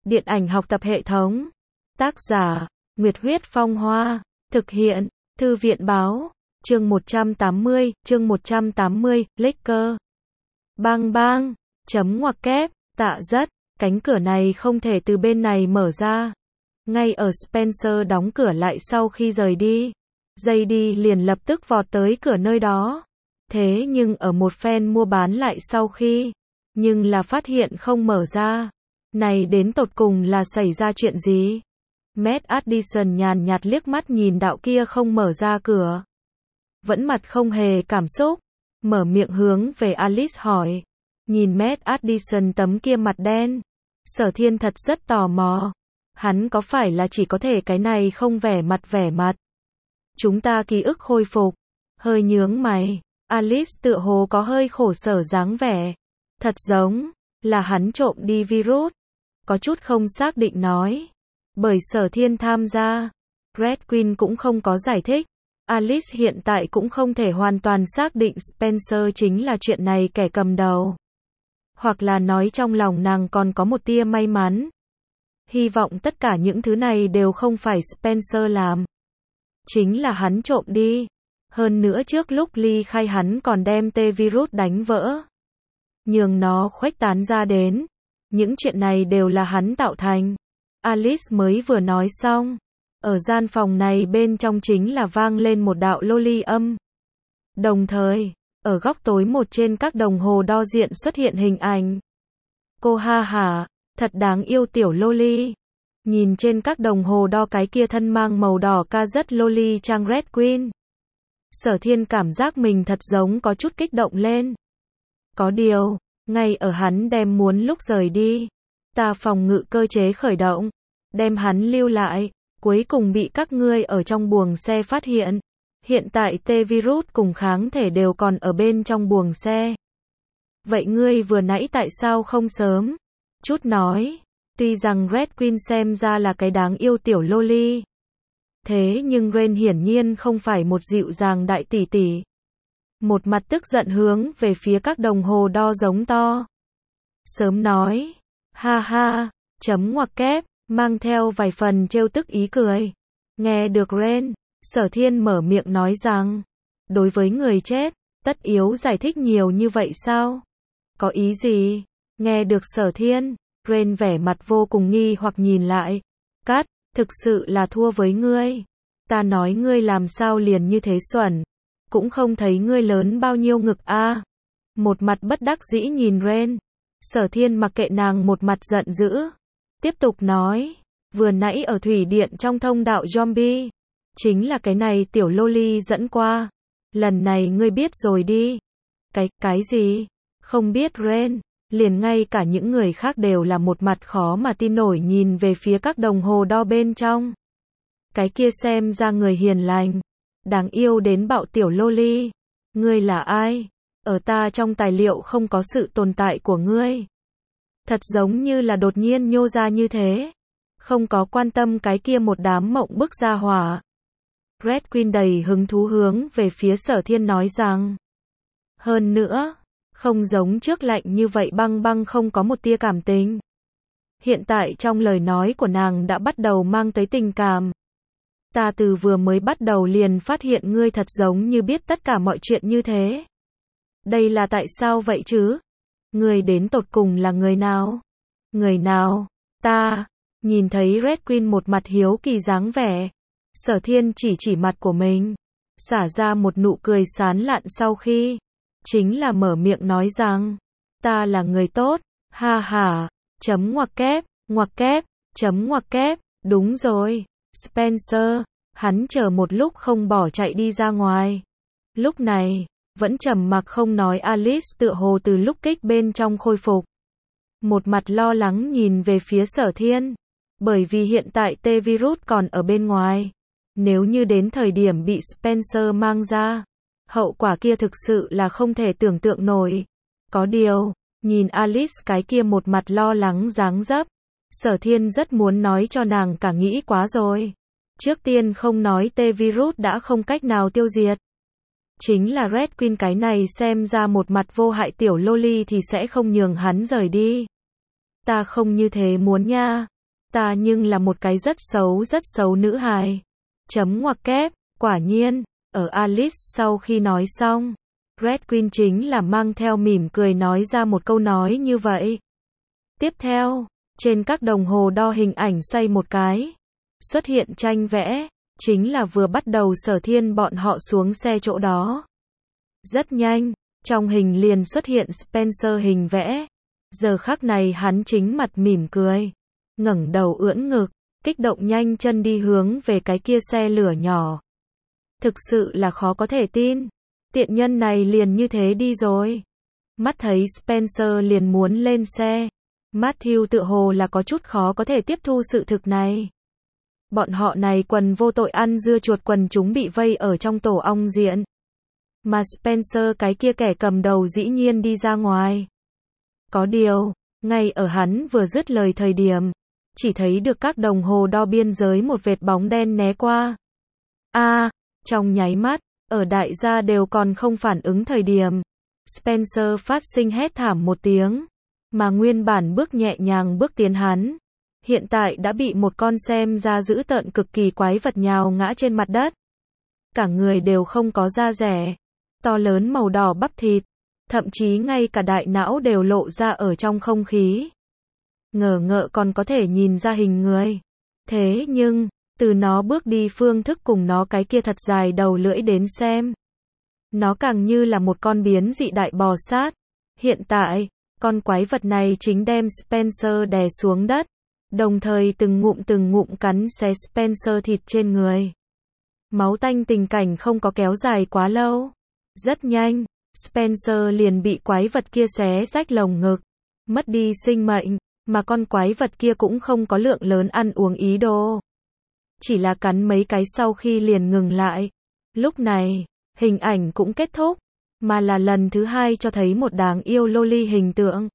Điện ảnh học tập hệ thống. Tác giả, Nguyệt Huyết Phong Hoa. Thực hiện, Thư viện Báo. Chương 180, Laker. Bang bang, chấm ngoặc kép, tạ rất, cánh cửa này không thể từ bên này mở ra. Ngay ở Spencer đóng cửa lại sau khi rời đi, JD liền lập tức vọt tới cửa nơi đó. Thế nhưng ở một phen mua bán lại sau khi, nhưng là phát hiện không mở ra. Này đến tột cùng là xảy ra chuyện gì? Matt Addison nhàn nhạt liếc mắt nhìn đạo kia không mở ra cửa. Vẫn mặt không hề cảm xúc, mở miệng hướng về Alice hỏi. Nhìn Matt Addison tấm kia mặt đen, Sở Thiên thật rất tò mò. Hắn có phải là chỉ có thể cái này không vẻ mặt. Chúng ta ký ức khôi phục. Hơi nhướng mày, Alice tựa hồ có hơi khổ sở dáng vẻ. Thật giống là hắn trộm đi virus. Có chút không xác định nói. Bởi Sở Thiên tham gia, Red Queen cũng không có giải thích. Alice hiện tại cũng không thể hoàn toàn xác định Spencer chính là chuyện này kẻ cầm đầu. Hoặc là nói trong lòng nàng còn có một tia may mắn. Hy vọng tất cả những thứ này đều không phải Spencer làm. Chính là hắn trộm đi. Hơn nữa trước lúc ly khai hắn còn đem T-virus đánh vỡ. Nhường nó khuếch tán ra đến. Những chuyện này đều là hắn tạo thành. Alice mới vừa nói xong. Ở gian phòng này bên trong chính là vang lên một đạo loli âm. Đồng thời, ở góc tối một trên các đồng hồ đo diện xuất hiện hình ảnh. Cô ha hả, thật đáng yêu tiểu loli. Nhìn trên các đồng hồ đo cái kia thân mang màu đỏ ca rất loli trang Red Queen. Sở Thiên cảm giác mình thật giống có chút kích động lên. Có điều, ngay ở hắn đem muốn lúc rời đi, ta phòng ngự cơ chế khởi động, đem hắn lưu lại, cuối cùng bị các ngươi ở trong buồng xe phát hiện. Hiện tại T-virus cùng kháng thể đều còn ở bên trong buồng xe. Vậy ngươi vừa nãy tại sao không sớm chút nói? Tuy rằng Red Queen xem ra là cái đáng yêu tiểu loli. Thế nhưng Ren hiển nhiên không phải một dịu dàng đại tỷ tỷ. Một mặt tức giận hướng về phía các đồng hồ đo giống to. Sớm nói. Ha ha, chấm ngoặc kép, mang theo vài phần trêu tức ý cười. Nghe được Ren, Sở Thiên mở miệng nói rằng. Đối với người chết, tất yếu giải thích nhiều như vậy sao? Có ý gì? Nghe được Sở Thiên, Ren vẻ mặt vô cùng nghi hoặc nhìn lại. Cát, thực sự là thua với ngươi. Ta nói ngươi làm sao liền như thế xuẩn. Cũng không thấy ngươi lớn bao nhiêu ngực a. Một mặt bất đắc dĩ nhìn Ren. Sở Thiên mặc kệ nàng một mặt giận dữ. Tiếp tục nói. Vừa nãy ở thủy điện trong thông đạo zombie. Chính là cái này tiểu loli dẫn qua. Lần này ngươi biết rồi đi. Cái gì? Không biết Ren. Liền ngay cả những người khác đều là một mặt khó mà tin nổi nhìn về phía các đồng hồ đo bên trong. Cái kia xem ra người hiền lành. Đáng yêu đến bạo tiểu loli. Ngươi là ai? Ở ta trong tài liệu không có sự tồn tại của ngươi. Thật giống như là đột nhiên nhô ra như thế. Không có quan tâm cái kia một đám mộng bức ra hỏa. Red Queen đầy hứng thú hướng về phía Sở Thiên nói rằng. Hơn nữa, không giống trước lạnh như vậy băng băng không có một tia cảm tình. Hiện tại trong lời nói của nàng đã bắt đầu mang tới tình cảm. Ta từ vừa mới bắt đầu liền phát hiện ngươi thật giống như biết tất cả mọi chuyện như thế. Đây là tại sao vậy chứ? Ngươi đến tột cùng là người nào? Người nào? Ta. Nhìn thấy Red Queen một mặt hiếu kỳ dáng vẻ. Sở Thiên chỉ mặt của mình. Xả ra một nụ cười sán lạn sau khi. Chính là mở miệng nói rằng. Ta là người tốt. Ha ha. Chấm ngoặc kép, chấm ngoặc kép. Đúng rồi. Spencer. Hắn chờ một lúc không bỏ chạy đi ra ngoài. Lúc này, vẫn trầm mặc không nói Alice tựa hồ từ lúc kích bên trong khôi phục. Một mặt lo lắng nhìn về phía Sở Thiên. Bởi vì hiện tại T-virus còn ở bên ngoài. Nếu như đến thời điểm bị Spencer mang ra, hậu quả kia thực sự là không thể tưởng tượng nổi. Có điều, nhìn Alice cái kia một mặt lo lắng dáng dấp. Sở Thiên rất muốn nói cho nàng cả nghĩ quá rồi. Trước tiên không nói T-virus đã không cách nào tiêu diệt. Chính là Red Queen cái này xem ra một mặt vô hại tiểu loli thì sẽ không nhường hắn rời đi. Ta không như thế muốn nha. Ta nhưng là một cái rất xấu nữ hài. Chấm ngoặc kép, quả nhiên, ở Alice sau khi nói xong, Red Queen chính là mang theo mỉm cười nói ra một câu nói như vậy. Tiếp theo, trên các đồng hồ đo hình ảnh xoay một cái, xuất hiện tranh vẽ, chính là vừa bắt đầu Sở Thiên bọn họ xuống xe chỗ đó. Rất nhanh, trong hình liền xuất hiện Spencer hình vẽ. Giờ khắc này hắn chính mặt mỉm cười, ngẩng đầu ưỡn ngực, kích động nhanh chân đi hướng về cái kia xe lửa nhỏ. Thực sự là khó có thể tin, tiện nhân này liền như thế đi rồi. Mắt thấy Spencer liền muốn lên xe, Matthew tựa hồ là có chút khó có thể tiếp thu sự thực này. Bọn họ này quần vô tội ăn dưa chuột quần chúng bị vây ở trong tổ ong diện. Mà Spencer cái kia kẻ cầm đầu dĩ nhiên đi ra ngoài. Có điều, ngay ở hắn vừa dứt lời thời điểm, chỉ thấy được các đồng hồ đo biên giới một vệt bóng đen né qua. Trong nháy mắt, ở đại gia đều còn không phản ứng thời điểm, Spencer phát sinh hét thảm một tiếng, mà nguyên bản bước nhẹ nhàng bước tiến hắn, hiện tại đã bị một con xem ra dữ tợn cực kỳ quái vật nhào ngã trên mặt đất. Cả người đều không có da rẻ, to lớn màu đỏ bắp thịt, thậm chí ngay cả đại não đều lộ ra ở trong không khí. Ngờ ngợ còn có thể nhìn ra hình người. Thế nhưng, từ nó bước đi phương thức cùng nó cái kia thật dài đầu lưỡi đến xem, nó càng như là một con biến dị đại bò sát. Hiện tại, con quái vật này chính đem Spencer đè xuống đất, đồng thời từng ngụm cắn xé Spencer thịt trên người. Máu tanh tình cảnh không có kéo dài quá lâu. Rất nhanh, Spencer liền bị quái vật kia xé rách lồng ngực, mất đi sinh mệnh, mà con quái vật kia cũng không có lượng lớn ăn uống ý đồ. Chỉ là cắn mấy cái sau khi liền ngừng lại. Lúc này, hình ảnh cũng kết thúc, mà là lần thứ hai cho thấy một đáng yêu loli hình tượng.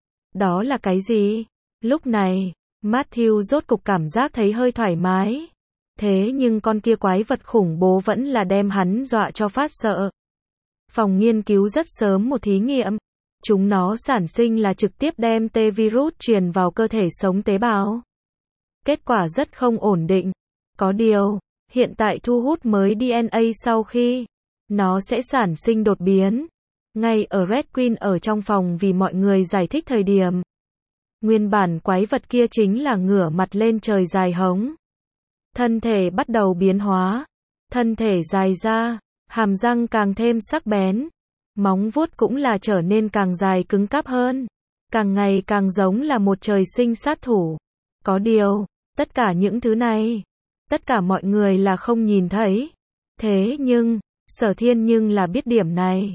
Đó là cái gì? Lúc này, Matthew rốt cục cảm giác thấy hơi thoải mái. Thế nhưng con kia quái vật khủng bố vẫn là đem hắn dọa cho phát sợ. Phòng nghiên cứu rất sớm một thí nghiệm. Chúng nó sản sinh là trực tiếp đem T-virus truyền vào cơ thể sống tế bào. Kết quả rất không ổn định. Có điều, hiện tại thu hút mới DNA sau khi, nó sẽ sản sinh đột biến. Ngay ở Red Queen ở trong phòng vì mọi người giải thích thời điểm. Nguyên bản quái vật kia chính là ngửa mặt lên trời dài hống. Thân thể bắt đầu biến hóa. Thân thể dài ra, hàm răng càng thêm sắc bén. Móng vuốt cũng là trở nên càng dài cứng cáp hơn. Càng ngày càng giống là một trời sinh sát thủ. Có điều, tất cả những thứ này, tất cả mọi người là không nhìn thấy. Thế nhưng, Sở Thiên nhưng là biết điểm này.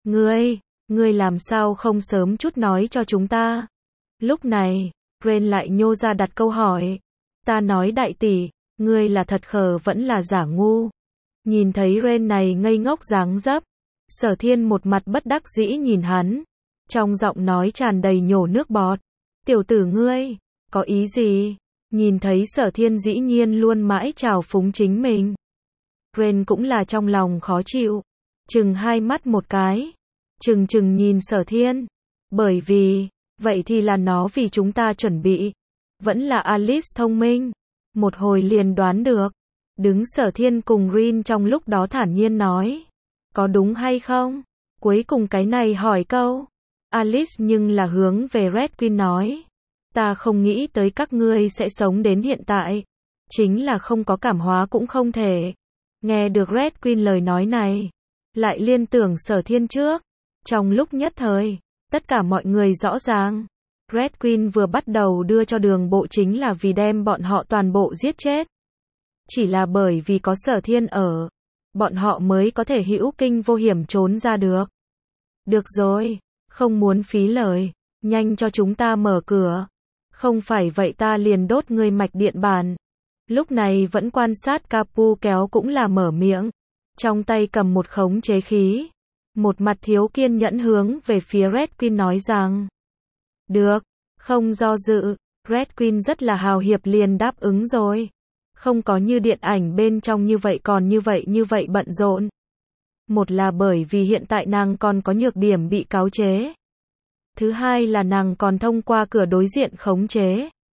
Ngươi làm sao không sớm chút nói cho chúng ta? Lúc này, Ren lại nhô ra đặt câu hỏi. Ta nói đại tỷ, ngươi là thật khờ vẫn là giả ngu? Nhìn thấy Ren này ngây ngốc dáng dấp, Sở Thiên một mặt bất đắc dĩ nhìn hắn, trong giọng nói tràn đầy nhổ nước bọt. Tiểu tử ngươi, có ý gì? Nhìn thấy Sở Thiên dĩ nhiên luôn mãi trào phúng chính mình. Ren cũng là trong lòng khó chịu, chừng hai mắt một cái, chừng nhìn Sở Thiên. Bởi vì, vậy thì là nó vì chúng ta chuẩn bị. Vẫn là Alice thông minh, một hồi liền đoán được. Đứng Sở Thiên cùng Rin trong lúc đó thản nhiên nói. Có đúng hay không? Cuối cùng cái này hỏi câu. Alice nhưng là hướng về Red Queen nói. Ta không nghĩ tới các ngươi sẽ sống đến hiện tại. Chính là không có cảm hóa cũng không thể. Nghe được Red Queen lời nói này, lại liên tưởng Sở Thiên trước. Trong lúc nhất thời, tất cả mọi người rõ ràng. Red Queen vừa bắt đầu đưa cho đường bộ chính là vì đem bọn họ toàn bộ giết chết. Chỉ là bởi vì có Sở Thiên ở, bọn họ mới có thể hữu kinh vô hiểm trốn ra được. Được rồi, không muốn phí lời, nhanh cho chúng ta mở cửa. Không phải vậy ta liền đốt ngươi mạch điện bàn. Lúc này vẫn quan sát Capu kéo cũng là mở miệng, trong tay cầm một khống chế khí. Một mặt thiếu kiên nhẫn hướng về phía Red Queen nói rằng. Được, không do dự, Red Queen rất là hào hiệp liền đáp ứng rồi. Không có như điện ảnh bên trong như vậy còn như vậy bận rộn. Một là bởi vì hiện tại nàng còn có nhược điểm bị cáo chế. Thứ hai là nàng còn thông qua cửa đối diện khống chế.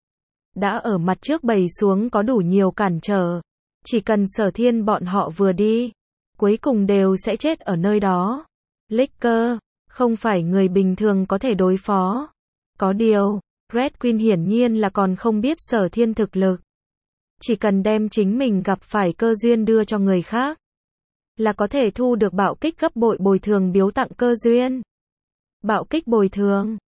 đã ở mặt trước bày xuống có đủ nhiều cản trở. Chỉ cần Sở Thiên bọn họ vừa đi, cuối cùng đều sẽ chết ở nơi đó. Licker, không phải người bình thường có thể đối phó. Có điều, Red Queen hiển nhiên là còn không biết Sở Thiên thực lực. Chỉ cần đem chính mình gặp phải cơ duyên đưa cho người khác, là có thể thu được bạo kích gấp bội bồi thường biếu tặng cơ duyên. Bạo kích bồi thường.